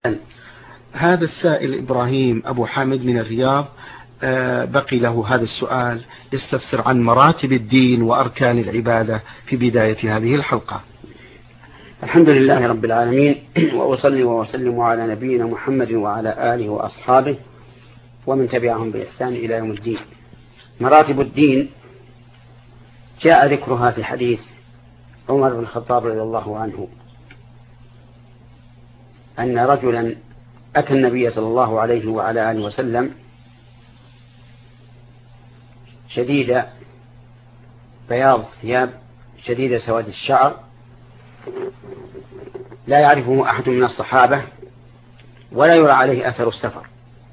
هذا السائل إبراهيم أبو حامد من الرياض بقي له هذا السؤال، يستفسر عن مراتب الدين وأركان العبادة في بداية هذه الحلقة. الحمد لله رب العالمين، وأصلي وأسلم على نبينا محمد وعلى آله وأصحابه ومن تبعهم بإحسان إلى يوم الدين. مراتب الدين جاء ذكرها في حديث عمر بن الخطاب رضي الله عنه أن رجلا أتى النبي صلى الله عليه وعلى آله وسلم شديد بياض الثياب شديد سواد الشعر، لا يعرفه أحد من الصحابة ولا يرى عليه أثر السفر،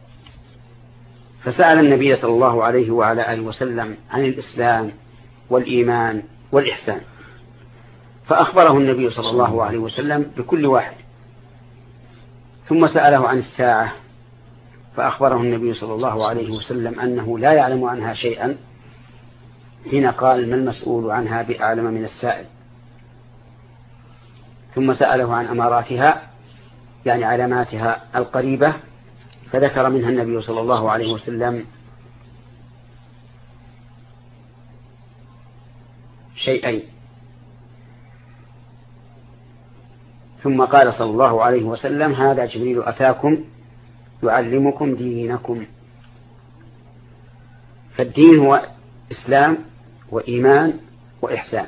فسأل النبي صلى الله عليه وعلى آله وسلم عن الإسلام والإيمان والإحسان، فأخبره النبي صلى الله عليه وسلم بكل واحد، ثم سأله عن الساعة فأخبره النبي صلى الله عليه وسلم أنه لا يعلم عنها شيئا، حين قال: ما المسؤول عنها بأعلم من السائل. ثم سأله عن أماراتها، يعني علاماتها القريبة، فذكر منها النبي صلى الله عليه وسلم شيئين. ثم قال صلى الله عليه وسلم: هذا جبريل أتاكم يعلمكم دينكم. فالدين هو إسلام وإيمان وإحسان.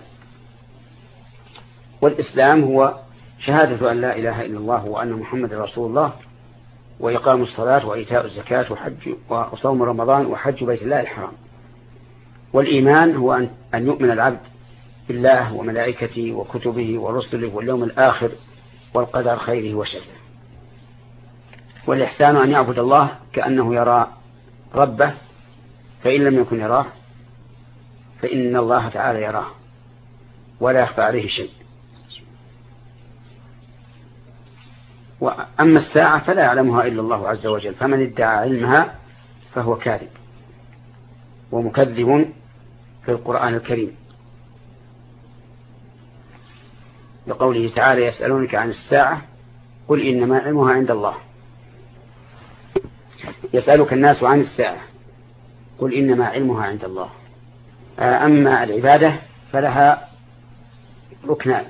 والإسلام هو شهادة أن لا إله إلا الله وأن محمد رسول الله، وإقام الصلاة وإيتاء الزكاة وصوم رمضان وحج بيت الله الحرام. والإيمان هو أن يؤمن العبد بالله وملائكته وكتبه ورسله واليوم الآخر والقدر خيره وشره. والإحسان أن يعبد الله كأنه يرى ربه، فإن لم يكن يراه فإن الله تعالى يراه ولا يخفى عليه شيء. وأما الساعة فلا يعلمها إلا الله عز وجل، فمن ادعى علمها فهو كاذب ومكذب في القرآن الكريم، لقوله تعالى: يسألونك عن الساعة قل إنما علمها عند الله. يسألك الناس عن الساعة قل إنما علمها عند الله. أما العبادة فلها ركنان: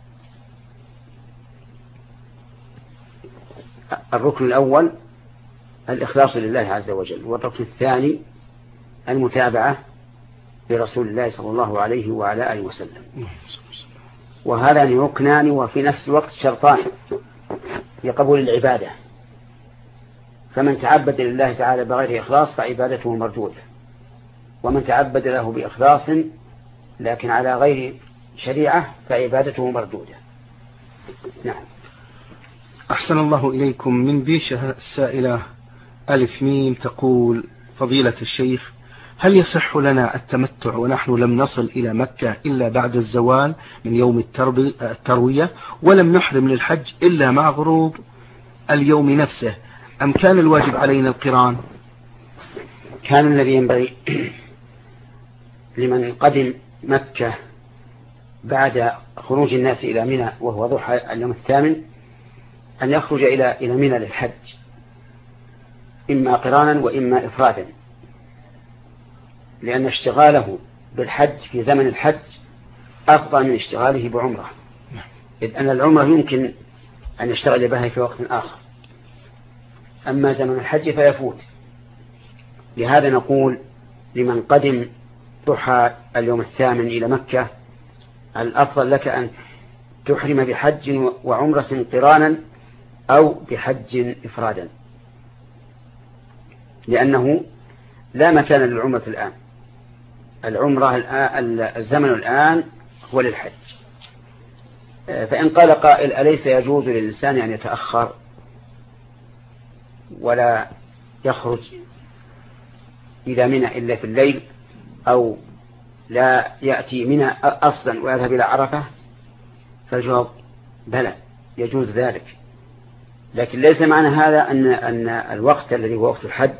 الركن الأول الإخلاص لله عز وجل، والركن الثاني المتابعة لرسول الله صلى الله عليه وعلى آله وسلم. وهذان ركنان وفي نفس الوقت شرطان لقبول العبادة، فمن تعبد لله تعالى بغير إخلاص فعبادته مردودة، ومن تعبد له بإخلاص لكن على غير شريعة فعبادته مردودة. نعم. أحسن الله إليكم. من بيشة السائلة ألف ميم تقول: فضيلة الشيخ، هل يصح لنا التمتع ونحن لم نصل إلى مكة إلا بعد الزوال من يوم التروية، ولم نحرم للحج إلا مع غروب اليوم نفسه، أم كان الواجب علينا القران؟ كان الذي ينبغي لمن قدم مكة بعد خروج الناس إلى منى وهو ضحى اليوم الثامن أن يخرج إلى منى للحج، إما قرانا وإما إفرادا، لأن اشتغاله بالحج في زمن الحج أفضل من اشتغاله بعمره، إذ أن العمرة يمكن أن يشتغل بها في وقت آخر، أما زمن الحج فيفوت. لهذا نقول لمن قدم ضحى اليوم الثامن إلى مكة: الأفضل لك أن تحرم بحج وعمرة قرانا أو بحج إفرادا، لأنه لا مكان للعمرة الآن. العمرة الزمن الآن هو للحج. فإن قال قائل: أليس يجوز للإنسان أن يتأخر ولا يخرج إلى منى إلا في الليل، أو لا يأتي منى أصلا ويذهب إلى عرفة؟ فالجواب: بلى، يجوز ذلك، لكن ليس معنى هذا أن الوقت الذي هو وقت الحج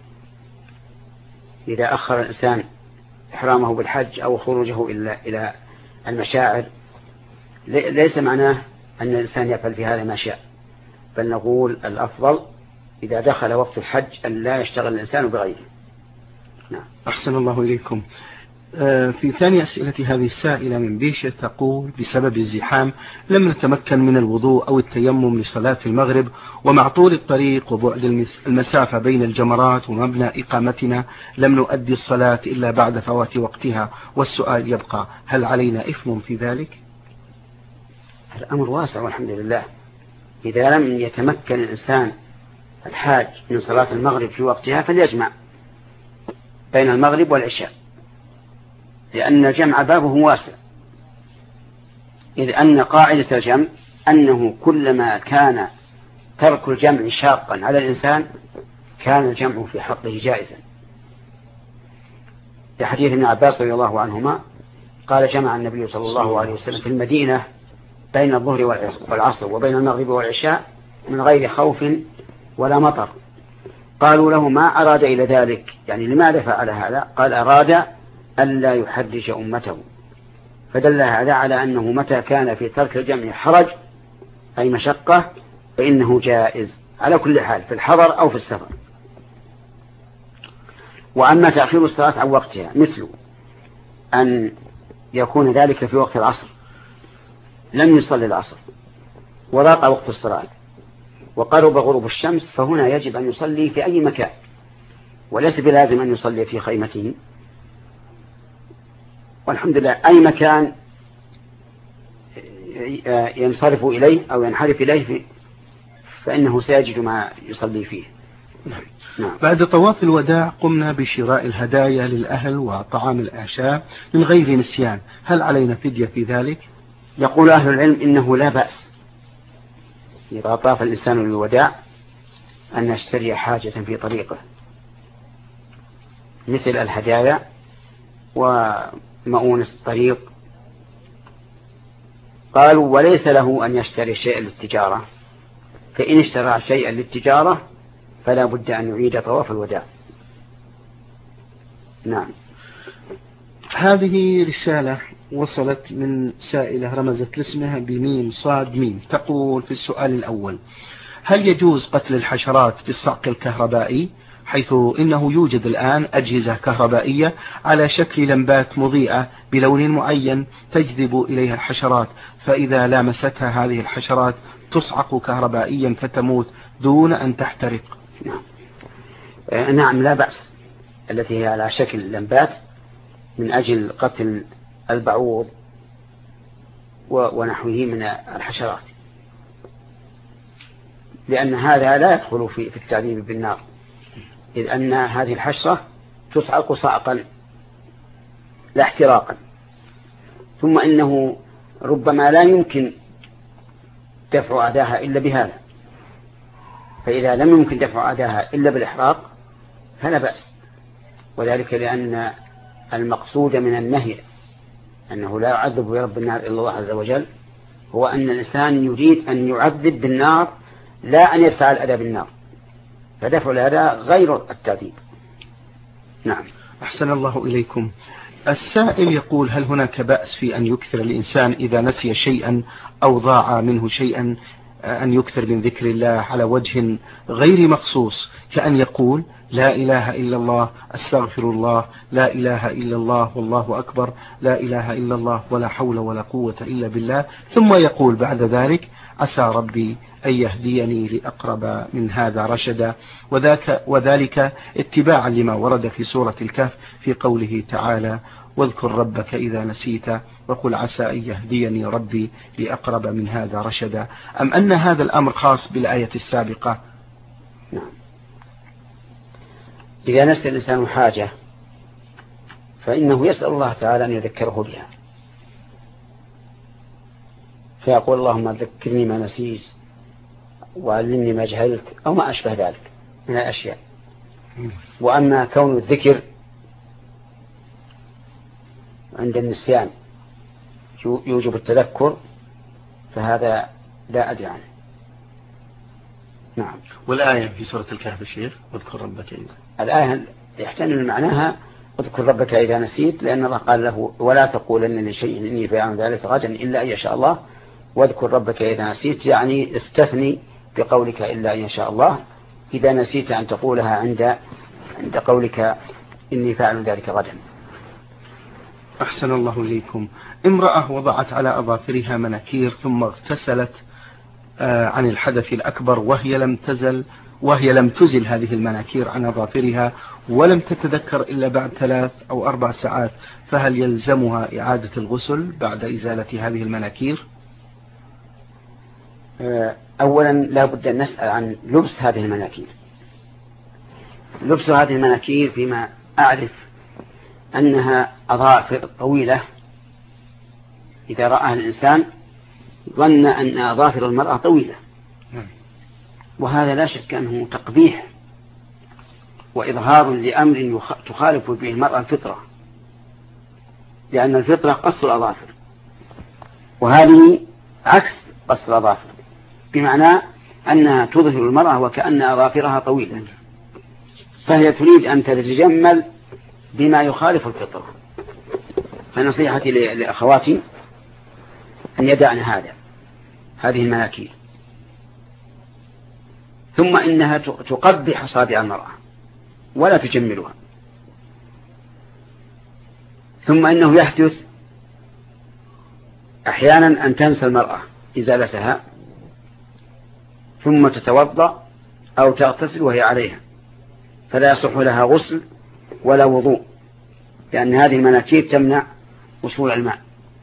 إذا أخر الإنسان إحرامه بالحج أو خروجه إلى المشاعر ليس معناه أن الإنسان يفعل في هذا ما شاء، بل نقول الأفضل إذا دخل وقت الحج أن لا يشتغل الإنسان بغيره. نعم. أحسن الله إليكم. في ثاني أسئلة هذه السائلة من بيشة تقول: بسبب الزحام لم نتمكن من الوضوء أو التيمم لصلاة المغرب، ومع طول الطريق وبعد المسافة بين الجمرات ومبنى إقامتنا لم نؤدي الصلاة إلا بعد فوات وقتها، والسؤال يبقى: هل علينا إثم في ذلك؟ الأمر واسع والحمد لله. إذا لم يتمكن الإنسان الحاج من صلاة المغرب في وقتها فليجمع بين المغرب والعشاء، لأن الجمع بابه واسع، إذ أن قاعدة الجمع أنه كلما كان ترك الجمع شاقا على الإنسان كان الجمع في حقه جائزا. في حديث ابن عباس رضي الله عنهما قال: جمع النبي صلى الله عليه وسلم في المدينة بين الظهر والعصر وبين المغرب والعشاء من غير خوف ولا مطر. قالوا له: ما أراد إلى ذلك؟ يعني لماذا فعل هذا؟ قال: أراد ألا يحرج أمته. فدل هذا على أنه متى كان في ترك الجمع حرج أي مشقة فإنه جائز على كل حال في الحضر أو في السفر. وأما تأخير الصلاة عن وقتها مثل أن يكون ذلك في وقت العصر لم يصلي العصر وضاق وقت الصلاة وقرب غروب الشمس، فهنا يجب أن يصلي في أي مكان، وليس بلازم أن يصلي في خيمته، والحمد لله أي مكان ينصرف إليه أو ينحرف إليه فإنه سيجد ما يصلي فيه. نعم. بعد طواف الوداع قمنا بشراء الهدايا للأهل وطعام الأعشاء من غير نسيان، هل علينا فدية في ذلك؟ يقول أهل العلم إنه لا بأس إذا طاف الإنسان للوداع أن يشتري حاجة في طريقه مثل الهدايا ومؤونة الطريق. قالوا: وليس له أن يشتري شيئا للتجارة، فإن اشترى شيئا للتجارة فلا بد أن يعيد طواف الوداع. نعم. هذه رسالة وصلت من سائلة رمزت لاسمها بميم صاد ميم، تقول في السؤال الأول: هل يجوز قتل الحشرات بالصعق الكهربائي، حيث إنه يوجد الآن أجهزة كهربائية على شكل لمبات مضيئة بلون معين تجذب إليها الحشرات، فإذا لامستها هذه الحشرات تصعق كهربائيا فتموت دون أن تحترق؟ نعم لا بأس، التي هي على شكل لمبات من أجل قتل البعوض ونحوه من الحشرات، لأن هذا لا يدخل في التعذيب بالنار، إذ أن هذه الحشرة تصعق صعقا لا احتراقا، ثم إنه ربما لا يمكن دفع أذاها إلا بهذا، فإذا لم يمكن دفع أذاها إلا بالإحراق فلا بأس، وذلك لأن المقصود من النهي أنه لا يعذب برب النار إلا الله عز وجل هو أن الإنسان يريد أن يعذب بالنار لا أن يدفع الأذى بالنار، فدفع الأذى غير التعذيب. نعم. أحسن الله إليكم. السائل يقول: هل هناك بأس في أن يكثر الإنسان إذا نسي شيئا أو ضاع منه شيئا أن يكثر من ذكر الله على وجه غير مخصوص، كأن يقول: لا إله إلا الله، أستغفر الله، لا إله إلا الله، والله أكبر، لا إله إلا الله، ولا حول ولا قوة إلا بالله، ثم يقول بعد ذلك: عسى ربي أن يهديني لأقرب من هذا رشدا، وذلك اتباعا لما ورد في سورة الكهف في قوله تعالى: واذكر ربك إذا نسيت وقل عسى أن يهديني ربي لأقرب من هذا رشدا، أم أن هذا الأمر خاص بالآية السابقة؟ نعم. إذا نسي الإنسان حاجة فإنه يسأل الله تعالى أن يذكره بها، فيقول: اللهم ذكرني ما نسيت وعلمني ما جهلت أو ما أشبه ذلك من الأشياء. وأما كون الذكر عند النسيان يوجب التذكر فهذا لا أدري عنه. نعم. والآية في سورة الكهف شيخ: واذكر ربك إذا، الآية يحتمل معناها اذكر ربك إذا نسيت، لأن الله قال له: ولا تقولن لشيء إني فاعل ذلك غدا إلا أن يشاء الله، واذكر ربك إذا نسيت، يعني استثني بقولك إلا إن شاء الله إذا نسيت أن تقولها عند قولك إني فاعل ذلك غدا. أحسن الله إليكم. امرأة وضعت على أظافرها مناكير ثم اغتسلت عن الحدث الأكبر وهي لم تزل هذه المناكير عن أظافرها ولم تتذكر إلا بعد 3 أو 4 ساعات، فهل يلزمها إعادة الغسل بعد إزالة هذه المناكير؟ أولا لا بد أن نسأل عن لبس هذه المناكير. لبس هذه المناكير فيما أعرف أنها أظافر طويلة، إذا رآها الإنسان ظن أن أظافر المرأة طويلة، وهذا لا شك أنه تقبيح وإظهار لأمر تخالف به المرأة الفطرة، لأن الفطرة قص الأظافر، وهذه عكس قص الأظافر، بمعنى أنها تظهر المرأة وكأن أظافرها طويلة، فهي تريد أن تتجمل بما يخالف الفطرة. فنصيحتي لأخواتي أن يدعن هذه المناكير. ثم إنها تقبح أصابع المرأة ولا تجملها. ثم إنه يحدث أحيانا أن تنسى المرأة إزالتها ثم تتوضأ أو تغتسل وهي عليها، فلا يصح لها غسل ولا وضوء، لأن هذه المناكير تمنع وصول الماء.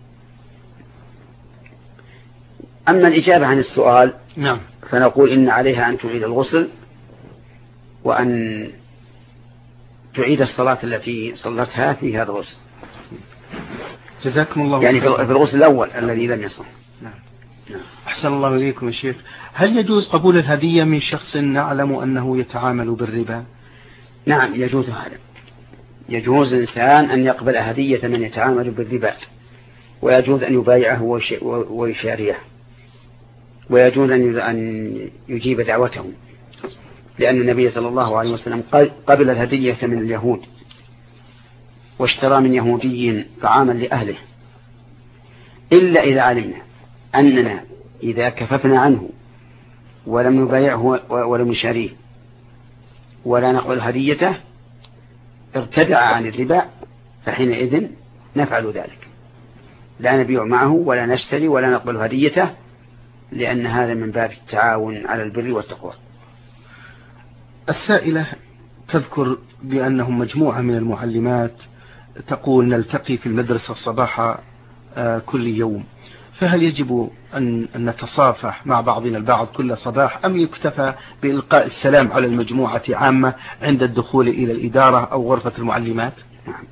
أما الإجابة عن السؤال فنقول إن عليها أن تعيد الغسل وأن تعيد الصلاة التي صلتها في هذا الغسل. جزاكم الله يعني في الغسل الأول الذي لم يصل. نعم. أحسن الله إليكم يا شيخ. هل يجوز قبول الهدية من شخص نعلم أنه يتعامل بالربا؟ نعم يجوز هذا. يجوز الإنسان أن يقبل هدية من يتعامل بالربا، ويجوز أن يبايعه ويشاريه، ويجوز أن يجيب دعوته، لأن النبي صلى الله عليه وسلم قبل الهدية من اليهود واشترى من يهودي طعاما لأهله، إلا إذا علمنا أننا إذا كففنا عنه ولم نبايعه ولم نشاريه ولا نقبل هديته ارتدع عن الربا، فحينئذ نفعل ذلك، لا نبيع معه ولا نشتري ولا نقبل هديته، لأن هذا من باب التعاون على البر والتقوى. السائلة تذكر بأنهم مجموعة من المعلمات تقول نلتقي في المدرسة صباح كل يوم، فهل يجب أن نتصافح مع بعضنا البعض كل صباح، أم يكتفى بإلقاء السلام على المجموعة عامة عند الدخول إلى الإدارة أو غرفة المعلمات؟ نعم.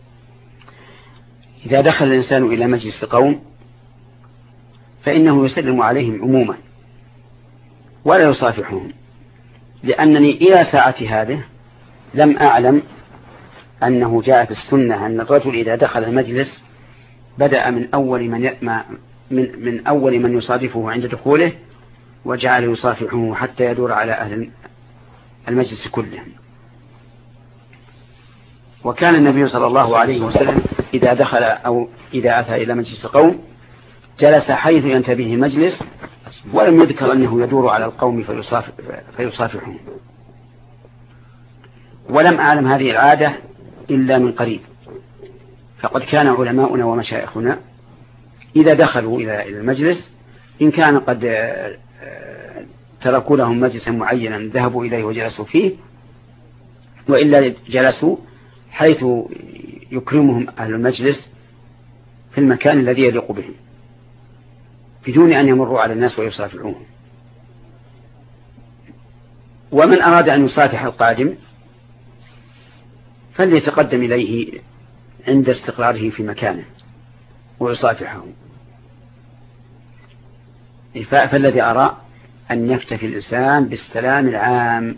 إذا دخل الإنسان إلى مجلس قوم فإنه يسلم عليهم عموما ولا يصافحهم، لأنني إلى ساعة هذه لم أعلم أنه جاء في السنة أن الرجل إذا دخل المجلس بدأ من أول من يصادفه عند دخوله وجعل يصافحه حتى يدور على أهل المجلس كلهم. وكان النبي صلى الله عليه وسلم إذا دخل أو إذا أتى إلى مجلس قوم جلس حيث ينتبه المجلس، ولم يذكر أنه يدور على القوم فيصافحهم. ولم أعلم هذه العادة إلا من قريب، فقد كان علماؤنا ومشايخنا إذا دخلوا إلى المجلس إن كان قد تركوا لهم مجلسا معينا ذهبوا إليه وجلسوا فيه، وإلا جلسوا حيث يكرمهم أهل المجلس في المكان الذي يليق بهم بدون أن يمروا على الناس ويصافحوهم. ومن أراد أن يصافح القادم فليتقدم إليه عند استقراره في مكانه ويصافحه. فالذي أرى أن يكتفي الإنسان بالسلام العام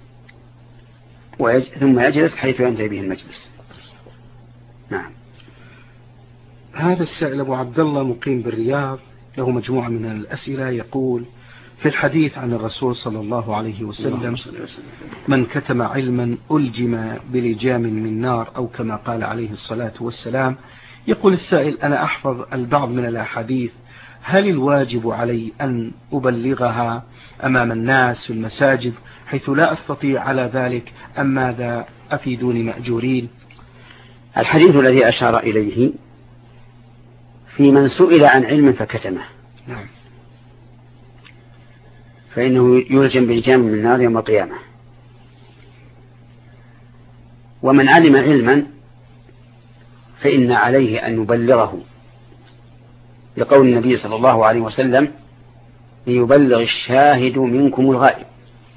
ثم يجلس حيث ينتهي به المجلس. نعم. هذا السائل أبو عبد الله مقيم بالرياض له مجموعة من الأسئلة، يقول في الحديث عن الرسول صلى الله عليه وسلم من كتم علما ألجم بلجام من نار أو كما قال عليه الصلاة والسلام. يقول السائل أنا أحفظ البعض من الأحاديث، هل الواجب علي أن أبلغها أمام الناس في المساجد حيث لا أستطيع على ذلك أم ماذا؟ أفيدوني مأجورين. الحديث الذي أشار إليه في من سئل عن علم فكتمه، نعم، فإنه يلجم بلجام من النار يوم القيامة. ومن علم علما فإن عليه أن يبلغه، لقول النبي صلى الله عليه وسلم: ليبلغ الشاهد منكم الغائب.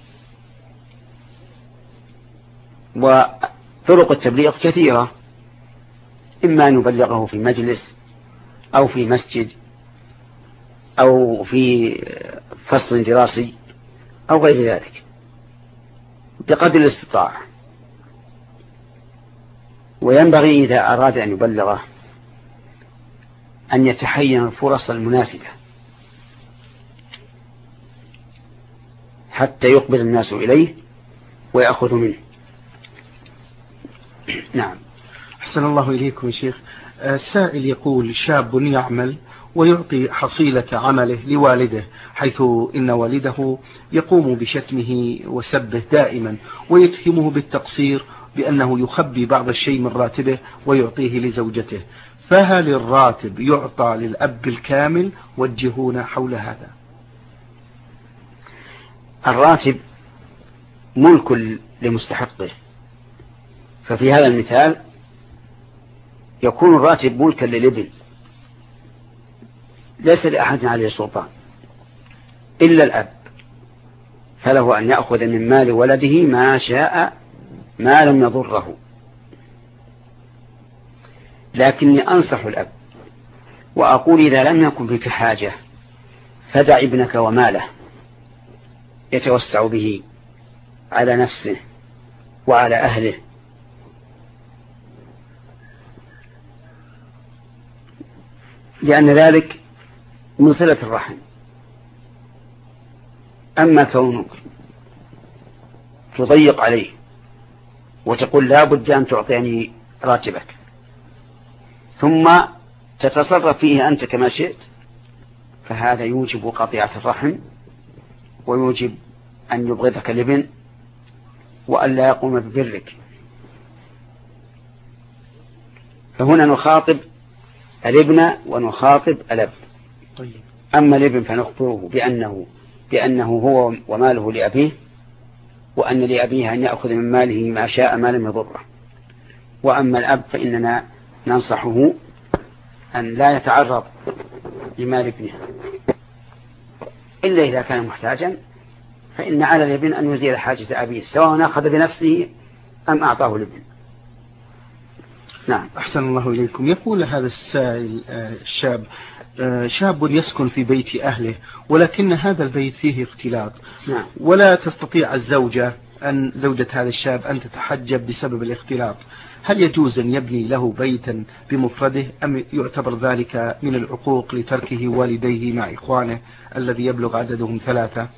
وطرق التبليغ كثيرة، إما أن يبلغه في مجلس أو في مسجد أو في فصل دراسي أو غير ذلك بقدر الاستطاعة. وينبغي إذا أراد أن يبلغه أن يتحين الفرص المناسبة حتى يقبل الناس إليه ويأخذ منه. نعم. أحسن الله إليكم يا شيخ. السائل يقول: شاب يعمل ويعطي حصيلة عمله لوالده، حيث إن والده يقوم بشتمه وسبه دائما ويتهمه بالتقصير بأنه يخبي بعض الشيء من راتبه ويعطيه لزوجته، فهل الراتب يعطى للأب بالكامل؟ وجهونا حول هذا. الراتب ملك لمستحقه، ففي هذا المثال يكون الراتب ملكا للابن، ليس لأحد عليه سلطان إلا الأب، فله أن يأخذ من مال ولده ما شاء ما لم يضره. لكني أنصح الأب وأقول: إذا لم يكن بك حاجة فدع ابنك وماله يتوسع به على نفسه وعلى أهله، لأن ذلك من صلة الرحم. أما كونك تضيق عليه وتقول لا بد أن تعطيني راتبك ثم تتصرف فيه أنت كما شئت، فهذا يوجب قطيعة الرحم ويوجب أن يبغضك الابن وأن لا يقوم ببرك. فهنا نخاطب الابن ونخاطب الأب. طيب. أما الابن فنخبره بأنه هو وماله لأبيه، وأن لأبيه أن يأخذ من ماله ما شاء ما لم يضره. وأما الأب فإننا ننصحه أن لا يتعرض لمال ابنه إلا إذا كان محتاجا، فإن على الابن أن يزيل حاجة أبيه سواء أخذ بنفسه أم أعطاه الابن. نعم. أحسن الله إليكم. يقول هذا السائل: الشاب شاب يسكن في بيت أهله، ولكن هذا البيت فيه اختلاط. نعم. ولا تستطيع زوجة هذا الشاب أن تتحجب بسبب الاختلاط. هل يجوز أن يبني له بيتا بمفرده أم يعتبر ذلك من العقوق لتركه والديه مع إخوانه الذي يبلغ عددهم 3؟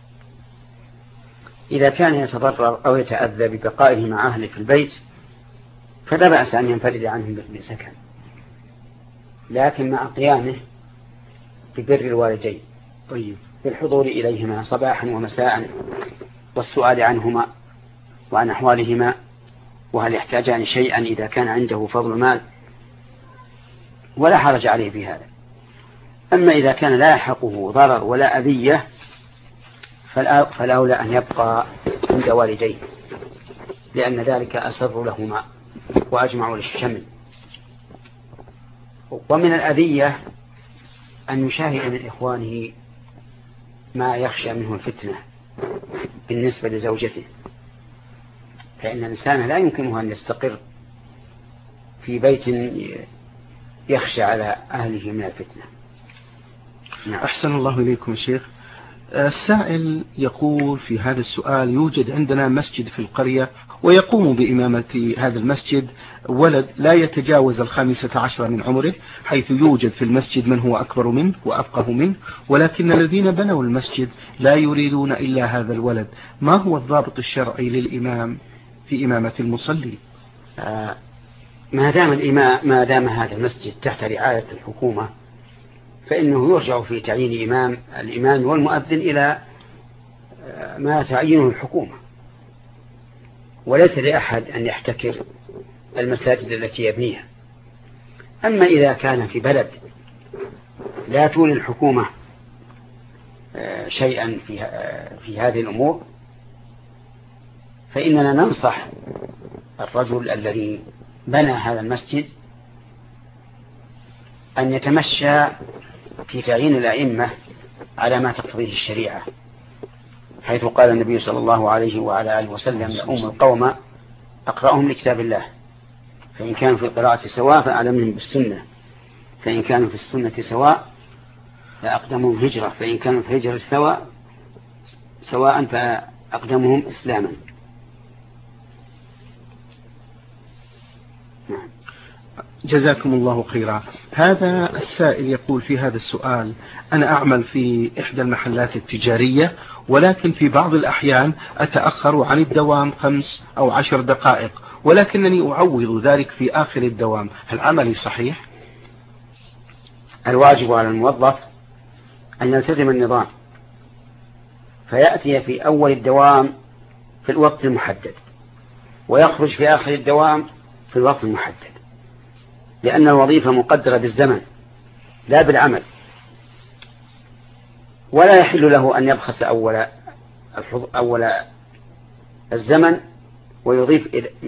إذا كان يتضرر أو يتأذى ببقائه مع أهله في البيت فلا بأس أن ينفرد عنهم بسكن، لكن مع قيامه ببر الوالدين. طيب. بالحضور إليهما صباحا ومساء والسؤال عنهما وعن أحوالهما، وهل يحتاجان شيئا إذا كان عنده فضل مال، ولا حرج عليه في هذا. أما إذا كان لا يحقه ضرر ولا أذية فالأولى أن يبقى عند والديه، لأن ذلك أسر لهما وأجمع للشمل. ومن الأذية أن يشاهد من إخوانه ما يخشى منه الفتنة بالنسبة لزوجته، فإن الإنسان لا يمكنه أن يستقر في بيت يخشى على أهله من الفتنة. نعم. أحسن الله إليكم شيخ. السائل يقول في هذا السؤال: يوجد عندنا مسجد في القرية ويقوم بإمامة هذا المسجد ولد لا يتجاوز 15 من عمره، حيث يوجد في المسجد من هو أكبر منه وأفقه منه، ولكن الذين بنوا المسجد لا يريدون إلا هذا الولد. ما هو الضابط الشرعي للإمام في إمامة المصلي؟ ما دام هذا المسجد تحت رعاية الحكومة فإنه يرجع في تعيين الإمام والمؤذن إلى ما تعينه الحكومة، وليس لأحد أن يحتكر المساجد التي يبنيها. أما إذا كان في بلد لا تولي الحكومة شيئا في هذه الأمور، فإننا ننصح الرجل الذي بنى هذا المسجد أن يتمشى في تعيين الأئمة على ما تقتضيه الشريعة، حيث قال النبي صلى الله عليه وعلى آله وسلم: لأم القوم أقرأهم لكتاب الله، فإن كانوا في القراءة سواء فأعلمهم بالسنة، فإن كانوا في السنة سواء فأقدمهم هجرة، فإن كانوا في هجرة سواء فأقدمهم إسلاما. جزاكم الله خيرا. هذا السائل يقول في هذا السؤال: أنا أعمل في إحدى المحلات التجارية، ولكن في بعض الأحيان أتأخر عن الدوام 5 أو 10 دقائق، ولكنني أعوض ذلك في آخر الدوام، هل عملي صحيح؟ الواجب على الموظف أن يلتزم النظام، فيأتي في أول الدوام في الوقت المحدد، ويخرج في آخر الدوام في الوقت المحدد، لأن الوظيفة مقدرة بالزمن لا بالعمل، ولا يحل له أن يبخس أول الزمن ويضيف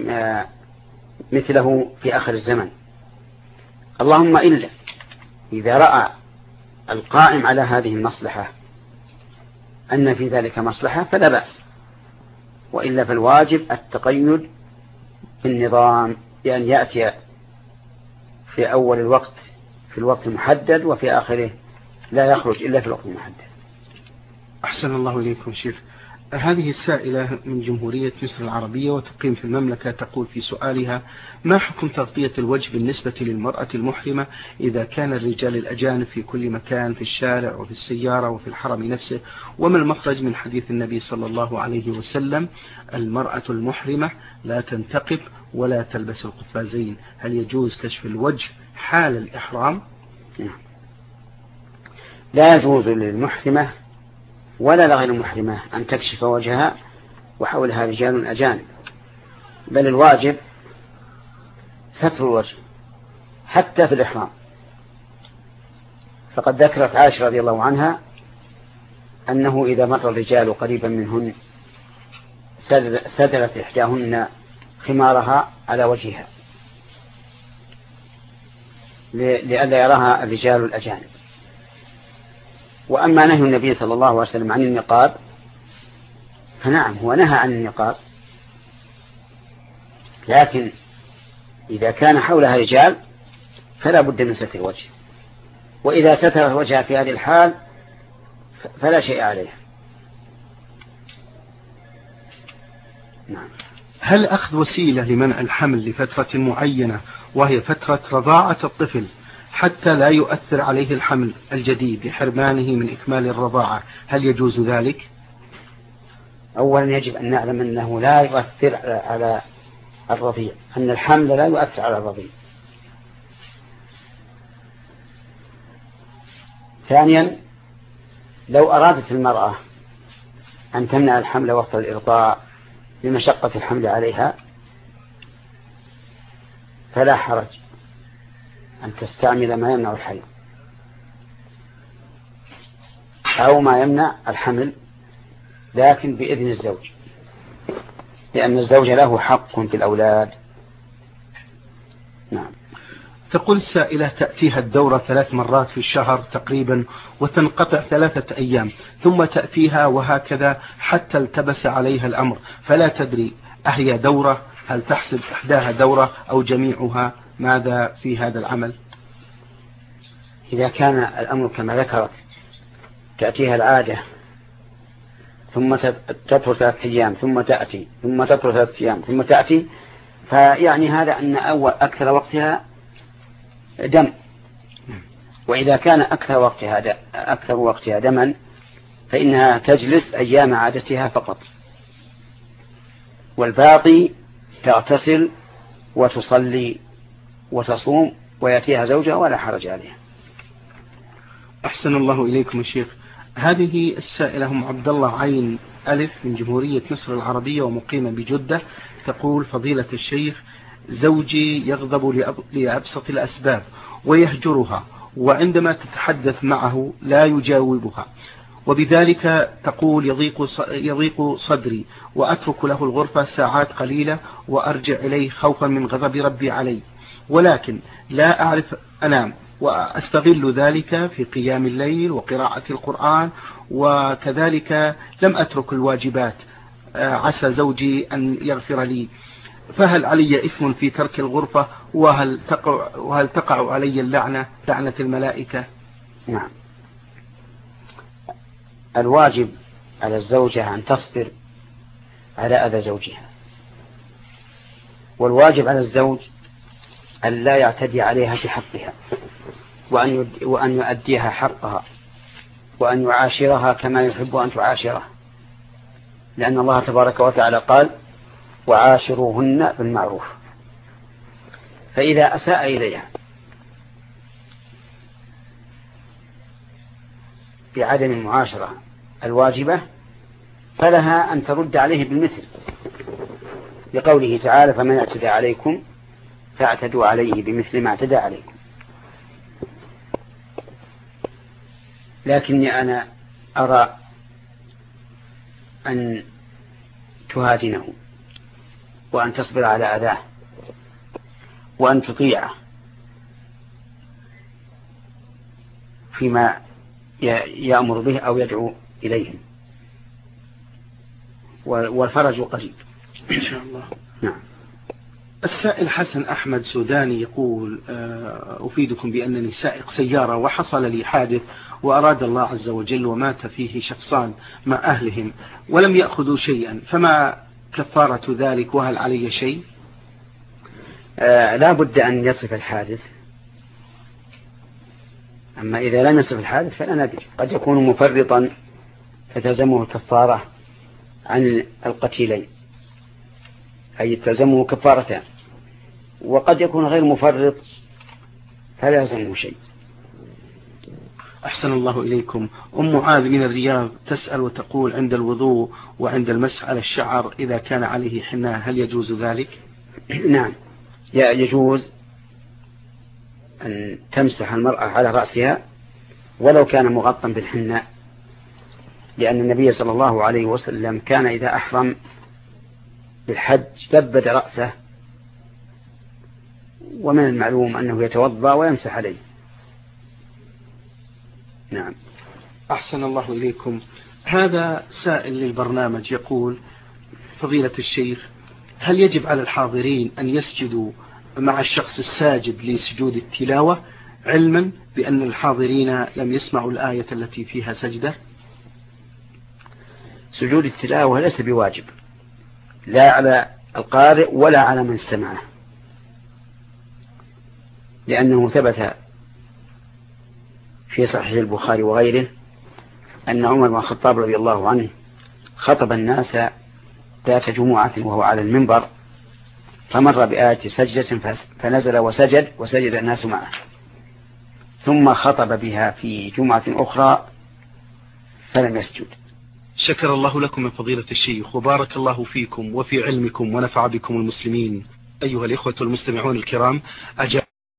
مثله في آخر الزمن، اللهم إلا إذا رأى القائم على هذه المصلحة أن في ذلك مصلحة فلا بأس، وإلا فالواجب التقيد بالنظام بأن يأتي في أول الوقت في الوقت المحدد، وفي آخره لا يخرج إلا في الوقت المحدد. أحسن الله إليكم شيخ. هذه السائلة من جمهورية مصر العربية وتقيم في المملكة، تقول في سؤالها: ما حكم تغطية الوجه بالنسبة للمرأة المحرمة إذا كان الرجال الأجانب في كل مكان، في الشارع وفي السيارة وفي الحرم نفسه؟ وما المخرج من حديث النبي صلى الله عليه وسلم: المرأة المحرمة لا تنتقب ولا تلبس القفازين؟ هل يجوز كشف الوجه حال الإحرام؟ لا يجوز للمحرمة ولا لغير المحرمة أن تكشف وجهها وحولها رجال أجانب، بل الواجب ستر الوجه حتى في الإحرام. فقد ذكرت عائشة رضي الله عنها أنه إذا مر الرجال قريبا منهن سدلت إحداهن خمارها على وجهها لئلا يراها الرجال الأجانب. وأما نهي النبي صلى الله عليه وسلم عن النقاب فنعم، هو نهى عن النقاب، لكن إذا كان حولها رجال فلا بد من ستر الوجه، وإذا ستر وجهها في هذه الحال فلا شيء عليه. نعم. هل أخذ وسيلة لمنع الحمل لفترة معينة وهي فترة رضاعة الطفل حتى لا يؤثر عليه الحمل الجديد لحرمانه من إكمال الرضاعة، هل يجوز ذلك؟ أولا يجب أن نعلم أنه لا يؤثر على الرضيع، أن الحمل لا يؤثر على الرضيع. ثانيا، لو أرادت المرأة أن تمنع الحمل وقت الإرضاع لمشقة الحمل عليها فلا حرج أن تستعمل ما يمنع الحيض أو ما يمنع الحمل، لكن بإذن الزوج، لأن الزوج له حق في الأولاد. نعم. تقول السائلة: تأتيها الدورة 3 مرات في الشهر تقريبا، وتنقطع 3 أيام، ثم تأتيها وهكذا حتى التبس عليها الأمر، فلا تدري أهي دورة، هل تحسب إحداها دورة أو جميعها؟ ماذا في هذا العمل؟ إذا كان الأمر كما ذكرت، تأتيها العادة ثم تطهر 3 أيام ثم تأتي، ثم تطهر 3 أيام ثم تأتي، فيعني هذا أن أكثر وقتها دم. وإذا كان أكثر وقتها دما فإنها تجلس أيام عادتها فقط، والباقي تغتسل وتصلي وتصوم ويأتيها زوجها ولا حرج عليها. أحسن الله إليكم يا شيخ. هذه السائلة هم عبد الله عين ألف من جمهورية مصر العربية ومقيمة بجدة، تقول: فضيلة الشيخ، زوجي يغضب لأبسط الأسباب ويهجرها، وعندما تتحدث معه لا يجاوبها، وبذلك تقول يضيق صدري، وأترك له الغرفة ساعات قليلة وأرجع إليه خوفا من غضب ربي علي، ولكن لا أعرف أنام، وأستغل ذلك في قيام الليل وقراءة القرآن، وكذلك لم أترك الواجبات، عسى زوجي أن يغفر لي، فهل علي إثم في ترك الغرفة؟ وهل تقع علي لعنة الملائكة؟ نعم. الواجب على الزوجة أن تصبر على أذى زوجها، والواجب على الزوج أن لا يعتدي عليها في حقها، وأن يؤديها حقها، وأن يعاشرها كما يحب أن تعاشره، لأن الله تبارك وتعالى قال: وعاشروهن بالمعروف. فإذا أساء إليها بعدم المعاشرة الواجبة فلها أن ترد عليه بالمثل، لقوله تعالى: فمن اعتدى عليكم فاعتدوا عليه بمثل ما اعتدى عليكم. لكني أنا أرى أن تهادنه، وأن تصبر على أذاه، وأن تطيعه فيما يأمر به أو يدعو إليه، والفرج قريب إن شاء الله. نعم. السائل حسن أحمد سوداني يقول: أفيدكم بأنني سائق سيارة وحصل لي حادث وأراد الله عز وجل ومات فيه شخصان مع أهلهم ولم يأخذوا شيئا، فما كفارة ذلك وهل علي شيء؟ لا بد أن يصف الحادث، أما إذا لم يصف الحادث فلا ندري، قد يكون مفرطا فتلزمه الكفارة عن القتيلين، أي تلزمه كفارتان، وقد يكون غير مفرط فلا يلزمه شيء. أحسن الله إليكم. أم معاذ من الرياض تسأل وتقول: عند الوضوء وعند المسح على الشعر إذا كان عليه حناء هل يجوز ذلك؟ نعم، يجوز أن تمسح المرأة على رأسها ولو كان مغطى بالحناء، لأن النبي صلى الله عليه وسلم كان إذا أحرم بالحج كبد رأسه، ومن المعلوم أنه يتوضأ ويمسح عليه. نعم. أحسن الله إليكم. هذا سائل للبرنامج يقول: فضيلة الشيخ، هل يجب على الحاضرين أن يسجدوا مع الشخص الساجد لسجود التلاوة، علما بأن الحاضرين لم يسمعوا الآية التي فيها سجدة؟ سجود التلاوة ليس بواجب، لا على القارئ ولا على من سمعه، لأنه ثبت في صحيح البخاري وغيره أن عمر بن الخطاب رضي الله عنه خطب الناس ذات جمعة وهو على المنبر، فمر بآية سجدة فنزل وسجد الناس معه، ثم خطب بها في جمعة أخرى فلم يسجد. شكر الله لكم من فضيلة الشيخ، وبارك الله فيكم وفي علمكم ونفع بكم المسلمين. أيها الإخوة المستمعون الكرام،